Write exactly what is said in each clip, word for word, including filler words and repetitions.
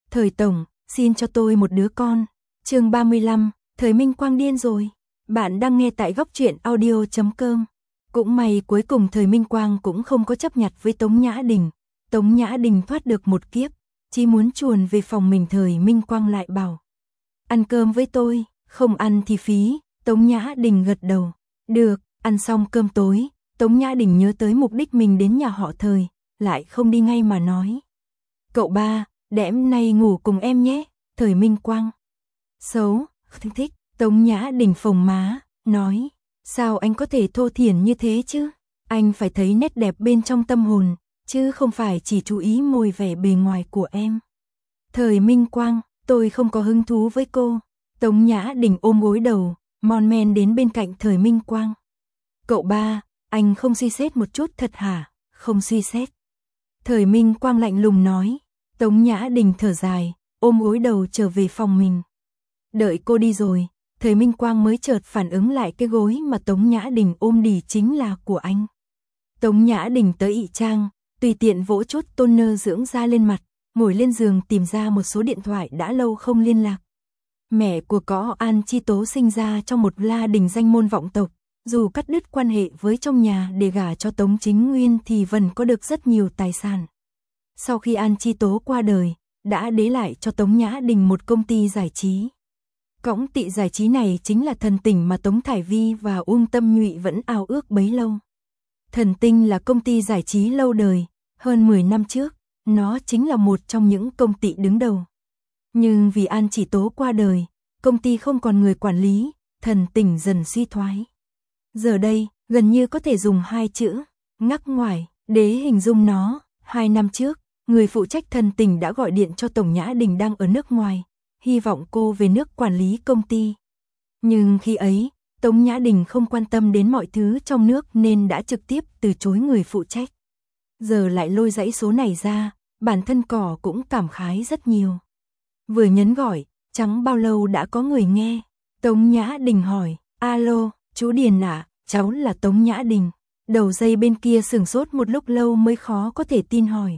Thời tổng, xin cho tôi một đứa con. Chương ba mươi lăm, Thời Minh Quang điên rồi. Bạn đang nghe tại góc truyện audio chấm com. Cũng may cuối cùng Thời Minh Quang cũng không có chấp nhặt với Tống Nhã Đình. Tống Nhã Đình thoát được một kiếp, chỉ muốn chuồn về phòng mình. Thời Minh Quang lại bảo: ăn cơm với tôi, không ăn thì phí. Tống Nhã Đình gật đầu. Được. Ăn xong cơm tối, Tống Nhã Đình nhớ tới mục đích mình đến nhà họ Thời, lại không đi ngay mà nói: cậu ba, đêm nay ngủ cùng em nhé. Thời Minh Quang: xấu, không thích. Tống Nhã Đình phồng má, nói: sao anh có thể thô thiển như thế chứ? Anh phải thấy nét đẹp bên trong tâm hồn, chứ không phải chỉ chú ý mồi vẻ bề ngoài của em. Thời Minh Quang: tôi không có hứng thú với cô. Tống Nhã Đình ôm gối đầu, mon men đến bên cạnh Thời Minh Quang. Cậu ba, anh không suy xét một chút thật hả? Không suy xét. Thời Minh Quang lạnh lùng nói. Tống Nhã Đình thở dài, ôm gối đầu trở về phòng mình. Đợi cô đi rồi, Thời Minh Quang mới chợt phản ứng lại cái gối mà Tống Nhã Đình ôm đi chính là của anh. Tống Nhã Đình tới ị trang, tùy tiện vỗ chút toner dưỡng da lên mặt, ngồi lên giường tìm ra một số điện thoại đã lâu không liên lạc. Mẹ của có An Chi Tố sinh ra trong một gia đình danh môn vọng tộc, dù cắt đứt quan hệ với trong nhà để gả cho Tống Chính Nguyên thì vẫn có được rất nhiều tài sản. Sau khi An Chi Tố qua đời, đã để lại cho Tống Nhã Đình một công ty giải trí. Cõng tị giải trí này chính là Thần Tỉnh mà Tống Thải Vi và Uông Tâm Nhụy vẫn ao ước bấy lâu. Thần Tinh là công ty giải trí lâu đời, hơn mười năm trước, nó chính là một trong những công ty đứng đầu. Nhưng vì An Chi Tố qua đời, công ty không còn người quản lý, Thần Tỉnh dần suy thoái. Giờ đây, gần như có thể dùng hai chữ ngắc ngoải để hình dung nó. Hai năm trước, người phụ trách Thần Tỉnh đã gọi điện cho Tống Nhã Đình đang ở nước ngoài, hy vọng cô về nước quản lý công ty. Nhưng khi ấy, Tống Nhã Đình không quan tâm đến mọi thứ trong nước nên đã trực tiếp từ chối người phụ trách. Giờ lại lôi dãy số này ra, bản thân cỏ cũng cảm khái rất nhiều. Vừa nhấn gọi, chẳng bao lâu đã có người nghe. Tống Nhã Đình hỏi: alo, chú Điền ạ, à, cháu là Tống Nhã Đình. Đầu dây bên kia sửng sốt một lúc lâu mới khó có thể tin hỏi: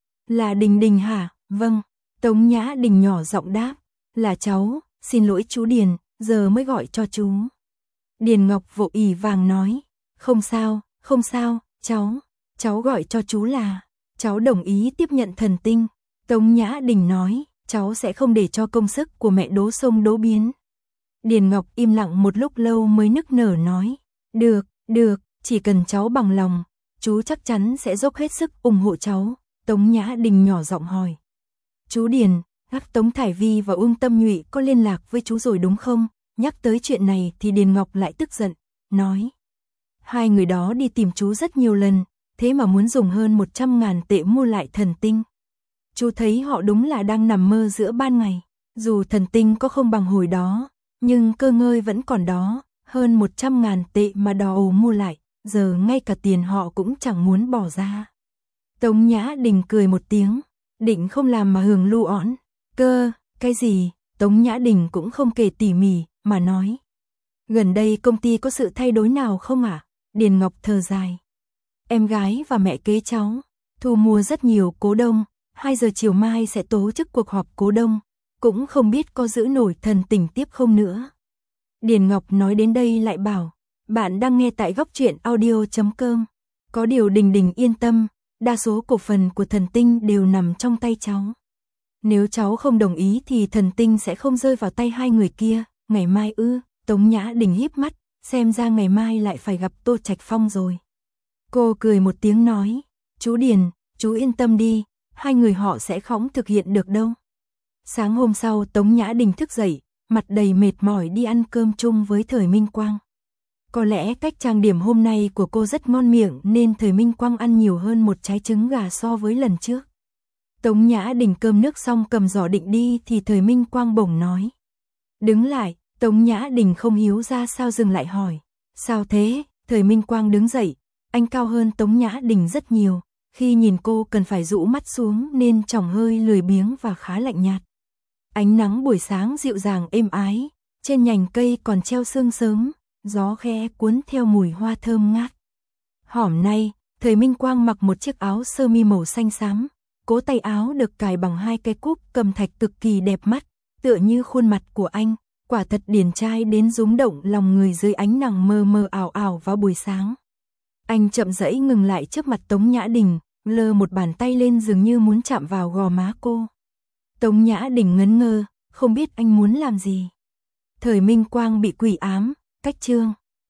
là Đình Đình hả? Vâng. Tống Nhã Đình nhỏ giọng đáp: là cháu, xin lỗi chú Điền, giờ mới gọi cho chú. Điền Ngọc vội ỉ vàng nói: không sao, không sao, cháu, cháu gọi cho chú là, cháu đồng ý tiếp nhận Thần Tinh. Tống Nhã Đình nói: cháu sẽ không để cho công sức của mẹ đố sông đố biến. Điền Ngọc im lặng một lúc lâu mới nức nở nói: được, được, chỉ cần cháu bằng lòng, chú chắc chắn sẽ dốc hết sức ủng hộ cháu. Tống Nhã Đình nhỏ giọng hỏi: chú Điền, các Tống Thải Vi và Uông Tâm Nhụy có liên lạc với chú rồi đúng không? Nhắc tới chuyện này thì Điền Ngọc lại tức giận, nói: hai người đó đi tìm chú rất nhiều lần, thế mà muốn dùng hơn một trăm ngàn tệ mua lại Thần Tinh. Chú thấy họ đúng là đang nằm mơ giữa ban ngày. Dù Thần Tinh có không bằng hồi đó, nhưng cơ ngơi vẫn còn đó, hơn một trăm ngàn tệ mà đò ồ mua lại, giờ ngay cả tiền họ cũng chẳng muốn bỏ ra. Tống Nhã Đình cười một tiếng, định không làm mà hưởng lu õn. Cơ, cái gì? Tống Nhã Đình cũng không kể tỉ mỉ, mà nói: gần đây công ty có sự thay đổi nào không ạ? À? Điền Ngọc thở dài: em gái và mẹ kế cháu thu mua rất nhiều cố đông, hai giờ chiều mai sẽ tổ chức cuộc họp cố đông, cũng không biết có giữ nổi Thần Tỉnh tiếp không nữa. Điền Ngọc nói đến đây lại bảo: bạn đang nghe tại góc truyện audio chấm com. Có điều Đình Đình yên tâm, đa số cổ phần của Thần Tinh đều nằm trong tay cháu. Nếu cháu không đồng ý thì Thần Tinh sẽ không rơi vào tay hai người kia. Ngày mai ư? Tống Nhã Đình híp mắt, xem ra ngày mai lại phải gặp Tô Trạch Phong rồi. Cô cười một tiếng nói: chú Điền, chú yên tâm đi, hai người họ sẽ không thực hiện được đâu. Sáng hôm sau Tống Nhã Đình thức dậy, mặt đầy mệt mỏi đi ăn cơm chung với Thời Minh Quang. Có lẽ cách trang điểm hôm nay của cô rất ngon miệng nên Thời Minh Quang ăn nhiều hơn một trái trứng gà so với lần trước. Tống Nhã Đình cơm nước xong cầm giỏ định đi thì Thời Minh Quang bỗng nói: đứng lại. Tống Nhã Đình không hiểu ra sao dừng lại hỏi: sao thế? Thời Minh Quang đứng dậy, anh cao hơn Tống Nhã Đình rất nhiều, khi nhìn cô cần phải rũ mắt xuống nên tròng hơi lười biếng và khá lạnh nhạt. Ánh nắng buổi sáng dịu dàng êm ái, trên nhành cây còn treo sương sớm, gió khẽ cuốn theo mùi hoa thơm ngát. Hôm nay, Thời Minh Quang mặc một chiếc áo sơ mi màu xanh xám, cố tay áo được cài bằng hai cái cúc cầm thạch cực kỳ đẹp mắt, tựa như khuôn mặt của anh, quả thật điển trai đến rúng động lòng người dưới ánh nắng mờ mờ ảo ảo vào buổi sáng. Anh chậm rãi ngừng lại trước mặt Tống Nhã Đình, lơ một bàn tay lên dường như muốn chạm vào gò má cô. Tống Nhã Đình ngấn ngơ, không biết anh muốn làm gì. Thời Minh Quang bị quỷ ám, cách chương.